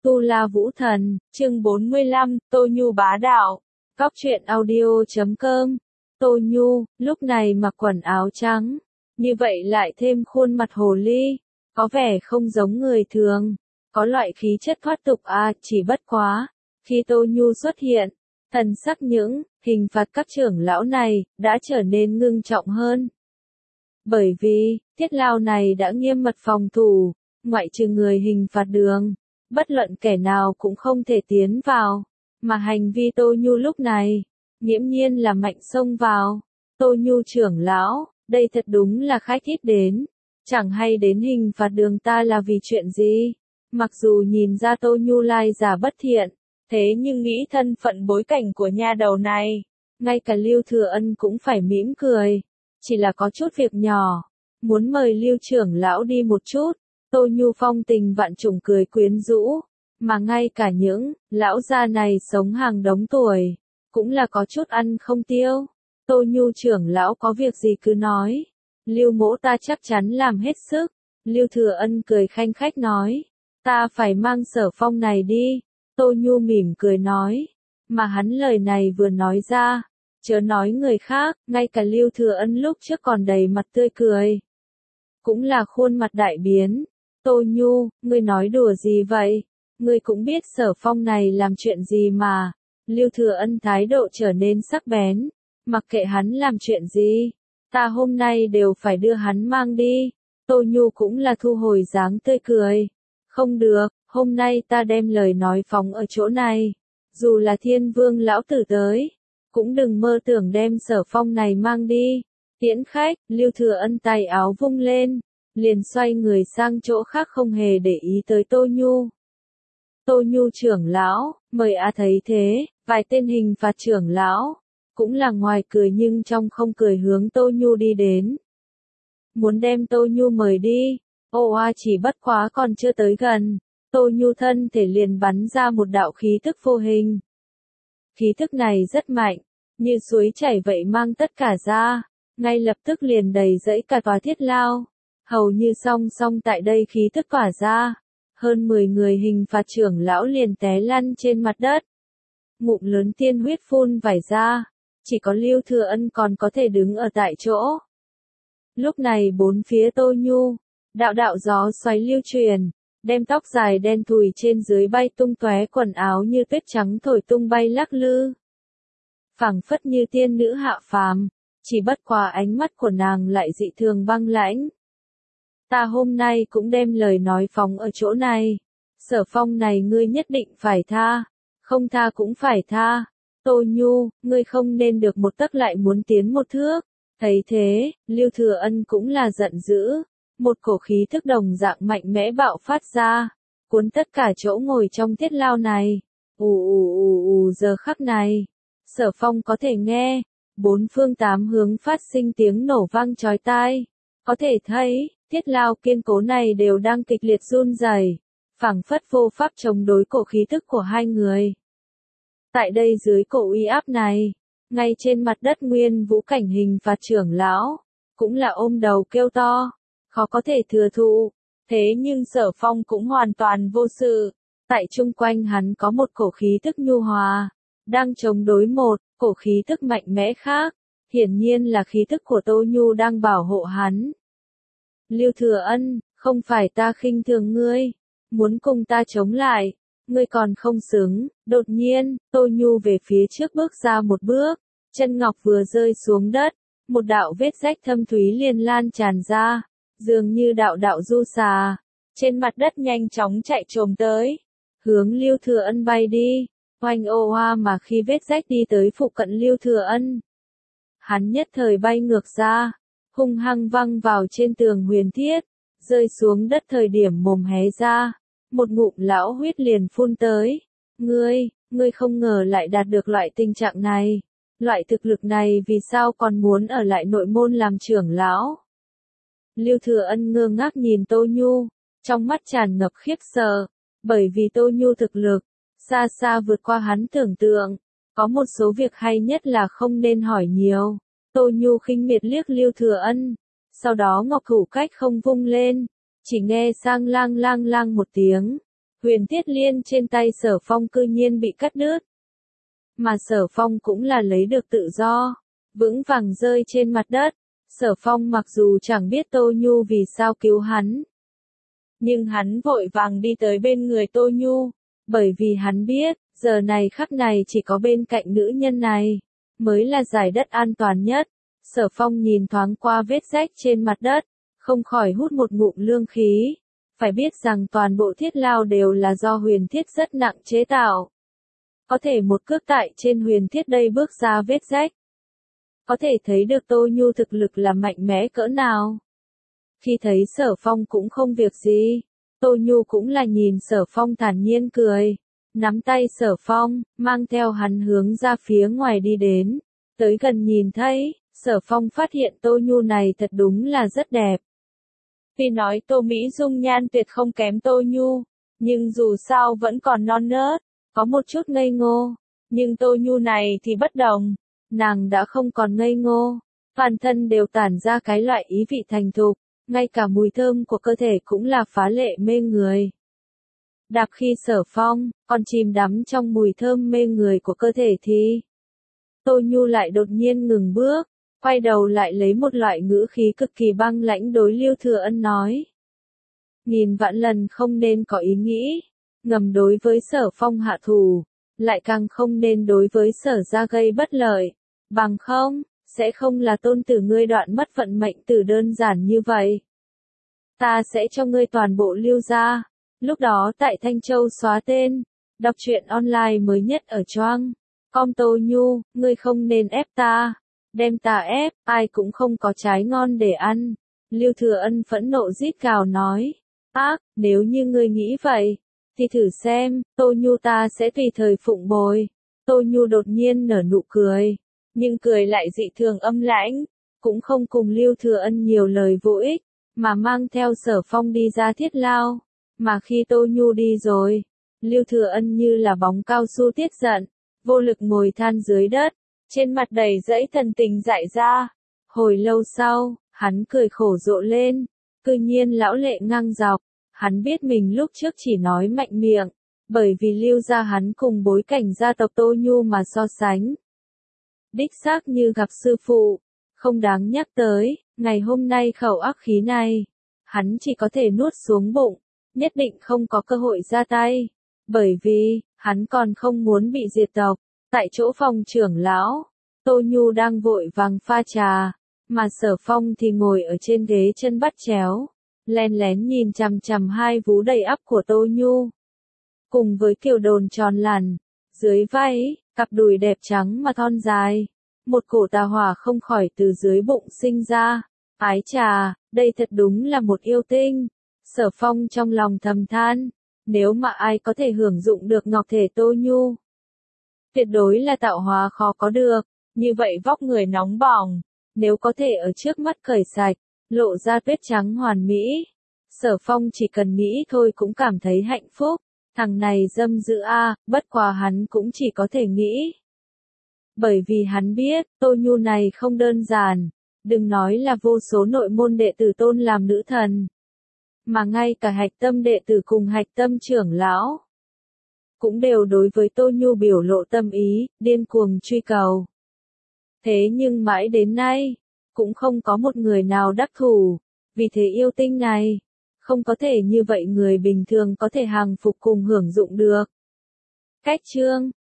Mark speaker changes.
Speaker 1: Tu La Vũ Thần, chương 45, Tô Nhu bá đạo. Góc truyện audio.com. Tô Nhu, lúc này mặc quần áo trắng, như vậy lại thêm khuôn mặt hồ ly, có vẻ không giống người thường, có loại khí chất thoát tục chỉ bất quá. Khi Tô Nhu xuất hiện, thần sắc những hình phạt các trưởng lão này đã trở nên ngưng trọng hơn. Bởi vì, Thiết Lao này đã nghiêm mật phòng thủ, ngoại trừ người hình phạt đường, bất luận kẻ nào cũng không thể tiến vào, mà hành vi Tô Nhu lúc này, nghiễm nhiên là mạnh xông vào. Tô Nhu trưởng lão, đây thật đúng là khách ít đến, chẳng hay đến hình phạt đường ta là vì chuyện gì. Mặc dù nhìn ra Tô Nhu lai giả bất thiện, thế nhưng nghĩ thân phận bối cảnh của nha đầu này, ngay cả Lưu Thừa Ân cũng phải mỉm cười, chỉ là có chút việc nhỏ, muốn mời Lưu trưởng lão đi một chút. Tô Nhu phong tình vạn trùng cười quyến rũ, mà ngay cả những lão gia này sống hàng đống tuổi, cũng là có chút ăn không tiêu. Tô Nhu trưởng lão có việc gì cứ nói, Lưu mỗ ta chắc chắn làm hết sức. Lưu Thừa Ân cười khanh khách nói, ta phải mang Sở Phong này đi. Tô Nhu mỉm cười nói, mà hắn lời này vừa nói ra, chớ nói người khác, ngay cả Lưu Thừa Ân lúc trước còn đầy mặt tươi cười, cũng là khuôn mặt đại biến. Tô Nhu, ngươi nói đùa gì vậy? Ngươi cũng biết Sở Phong này làm chuyện gì mà. Lưu Thừa Ân thái độ trở nên sắc bén. Mặc kệ hắn làm chuyện gì, ta hôm nay đều phải đưa hắn mang đi. Tô Nhu cũng là thu hồi dáng tươi cười. Không được, hôm nay ta đem lời nói phóng ở chỗ này. Dù là Thiên Vương lão tử tới, cũng đừng mơ tưởng đem Sở Phong này mang đi. Tiễn khách, Lưu Thừa Ân tay áo vung lên, liền xoay người sang chỗ khác không hề để ý tới Tô Nhu. Tô Nhu trưởng lão, mời thấy thế, vài tên hình phạt trưởng lão, cũng là ngoài cười nhưng trong không cười hướng Tô Nhu đi đến. Muốn đem Tô Nhu mời đi, chỉ bất quá còn chưa tới gần, Tô Nhu thân thể liền bắn ra một đạo khí thức vô hình. Khí thức này rất mạnh, như suối chảy vậy mang tất cả ra, ngay lập tức liền đầy dẫy cả tòa Thiết Lao. Hầu như song song tại đây khí thức tỏa ra, hơn 10 người hình phạt trưởng lão liền té lăn trên mặt đất. Ngụm lớn tiên huyết phun vải ra, chỉ có Lưu Thừa Ân còn có thể đứng ở tại chỗ. Lúc này bốn phía Tô Nhu, đạo đạo gió xoáy lưu truyền, đem tóc dài đen thùi trên dưới bay tung tóe, quần áo như tuyết trắng thổi tung bay lắc lư. Phảng phất như tiên nữ hạ phàm, chỉ bất quá ánh mắt của nàng lại dị thường băng lãnh. Ta hôm nay cũng đem lời nói phóng ở chỗ này. Sở Phong này ngươi nhất định phải tha, không tha cũng phải tha. Tô Nhu, ngươi không nên được một tấc lại muốn tiến một thước. Thấy thế, Lưu Thừa Ân cũng là giận dữ, một cổ khí thức đồng dạng mạnh mẽ bạo phát ra, cuốn tất cả chỗ ngồi trong Thiết Lao này. Giờ khắc này, Sở Phong có thể nghe, bốn phương tám hướng phát sinh tiếng nổ vang chói tai, có thể thấy Thiết Lao kiên cố này đều đang kịch liệt run rẩy, phảng phất vô pháp chống đối cổ khí thức của hai người. Tại đây dưới cổ uy áp này, ngay trên mặt đất Nguyên Vũ cảnh hình phạt trưởng lão, cũng là ôm đầu kêu to, khó có thể thừa thụ. Thế nhưng Sở Phong cũng hoàn toàn vô sự, tại chung quanh hắn có một cổ khí thức nhu hòa, đang chống đối một cổ khí thức mạnh mẽ khác, hiển nhiên là khí thức của Tô Nhu đang bảo hộ hắn. Lưu Thừa Ân, không phải ta khinh thường ngươi, muốn cùng ta chống lại, ngươi còn không xứng. Đột nhiên, Tô Nhu về phía trước bước ra một bước, chân ngọc vừa rơi xuống đất, một đạo vết rách thâm thúy liền lan tràn ra, dường như đạo đạo du xà, trên mặt đất nhanh chóng chạy trồm tới, hướng Lưu Thừa Ân bay đi. Oanh mà khi vết rách đi tới phụ cận Lưu Thừa Ân, hắn nhất thời bay ngược ra, hung hăng văng vào trên tường huyền thiết, rơi xuống đất thời điểm mồm hé ra, một ngụm lão huyết liền phun tới. Ngươi không ngờ lại đạt được loại tình trạng này, loại thực lực này vì sao còn muốn ở lại nội môn làm trưởng lão? Lưu Thừa Ân ngơ ngác nhìn Tô Nhu, trong mắt tràn ngập khiếp sợ, bởi vì Tô Nhu thực lực xa xa vượt qua hắn tưởng tượng, có một số việc hay nhất là không nên hỏi nhiều. Tô Nhu khinh miệt liếc Lưu Thừa Ân, sau đó ngọc thủ cách không vung lên, chỉ nghe sang lang lang lang một tiếng, Huyền Thiết Liên trên tay Sở Phong cư nhiên bị cắt đứt. Mà Sở Phong cũng là lấy được tự do, vững vàng rơi trên mặt đất. Sở Phong mặc dù chẳng biết Tô Nhu vì sao cứu hắn, nhưng hắn vội vàng đi tới bên người Tô Nhu, bởi vì hắn biết, giờ này khắc này chỉ có bên cạnh nữ nhân này, mới là giải đất an toàn nhất. Sở Phong nhìn thoáng qua vết rách trên mặt đất, không khỏi hút một ngụm lương khí. Phải biết rằng toàn bộ thiết lao đều là do huyền thiết rất nặng chế tạo. Có thể một cước tại trên huyền thiết đây bước ra vết rách. Có thể thấy được Tô Nhu thực lực là mạnh mẽ cỡ nào. Khi thấy Sở Phong cũng không việc gì, Tô Nhu cũng là nhìn Sở Phong thản nhiên cười, nắm tay Sở Phong, mang theo hắn hướng ra phía ngoài đi đến. Tới gần nhìn thấy, Sở Phong phát hiện Tô Nhu này thật đúng là rất đẹp. Tuy nói Tô Mỹ dung nhan tuyệt không kém Tô Nhu, nhưng dù sao vẫn còn non nớt, có một chút ngây ngô. Nhưng Tô Nhu này thì bất đồng, nàng đã không còn ngây ngô, toàn thân đều tản ra cái loại ý vị thành thục, ngay cả mùi thơm của cơ thể cũng là phá lệ mê người. Đạp khi Sở Phong còn chìm đắm trong mùi thơm mê người của cơ thể thì Tô Nhu lại đột nhiên ngừng bước, quay đầu lại lấy một loại ngữ khí cực kỳ băng lãnh đối Lưu Thừa Ân nói. Nghìn vạn lần không nên có ý nghĩ ngầm đối với Sở Phong hạ thủ, lại càng không nên đối với Sở gia gây bất lợi, bằng không, sẽ không là tôn tử ngươi đoạn mất vận mệnh tử đơn giản như vậy. Ta sẽ cho ngươi toàn bộ Lưu gia, lúc đó tại Thanh Châu xóa tên, đọc truyện online mới nhất ở Choang. Tô Nhu, ngươi không nên ép ta, đem ta ép, ai cũng không có trái ngon để ăn. Lưu Thừa Ân phẫn nộ rít gào nói, ác, nếu như ngươi nghĩ vậy, thì thử xem, Tô Nhu ta sẽ tùy thời phụng bồi. Tô Nhu đột nhiên nở nụ cười, nhưng cười lại dị thường âm lãnh, cũng không cùng Lưu Thừa Ân nhiều lời vô ích, mà mang theo Sở Phong đi ra thiết lao. Mà khi Tô Nhu đi rồi, Lưu Thừa Ân như là bóng cao su tiết giận, vô lực ngồi than dưới đất, trên mặt đầy dẫy thần tình dại ra. Hồi lâu sau, hắn cười khổ rộ lên, cư nhiên lão lệ ngang dọc. Hắn biết mình lúc trước chỉ nói mạnh miệng, bởi vì Lưu gia hắn cùng bối cảnh gia tộc Tô Nhu mà so sánh. Đích xác như gặp sư phụ, không đáng nhắc tới, ngày hôm nay khẩu ác khí này, hắn chỉ có thể nuốt xuống bụng, nhất định không có cơ hội ra tay, bởi vì, hắn còn không muốn bị diệt tộc. Tại chỗ phòng trưởng lão, Tô Nhu đang vội vàng pha trà, mà Sở Phong thì ngồi ở trên ghế chân bắt chéo, len lén nhìn chằm chằm hai vú đầy ắp của Tô Nhu. Cùng với kiểu đồn tròn lằn, dưới váy, cặp đùi đẹp trắng mà thon dài, một cổ tà hỏa không khỏi từ dưới bụng sinh ra. Ái trà, đây thật đúng là một yêu tinh. Sở Phong trong lòng thầm than, nếu mà ai có thể hưởng dụng được ngọc thể Tô Nhu, tuyệt đối là tạo hóa khó có được, như vậy vóc người nóng bỏng, nếu có thể ở trước mắt cởi sạch, lộ ra tuyết trắng hoàn mỹ. Sở Phong chỉ cần nghĩ thôi cũng cảm thấy hạnh phúc, thằng này dâm dữ a, bất quá hắn cũng chỉ có thể nghĩ. Bởi vì hắn biết, Tô Nhu này không đơn giản, đừng nói là vô số nội môn đệ tử tôn làm nữ thần, mà ngay cả hạch tâm đệ tử cùng hạch tâm trưởng lão cũng đều đối với Tô Nhu biểu lộ tâm ý, điên cuồng truy cầu. Thế nhưng mãi đến nay, cũng không có một người nào đắc thủ, vì thế yêu tinh này, không có thể như vậy người bình thường có thể hàng phục cùng hưởng dụng được. Cách chương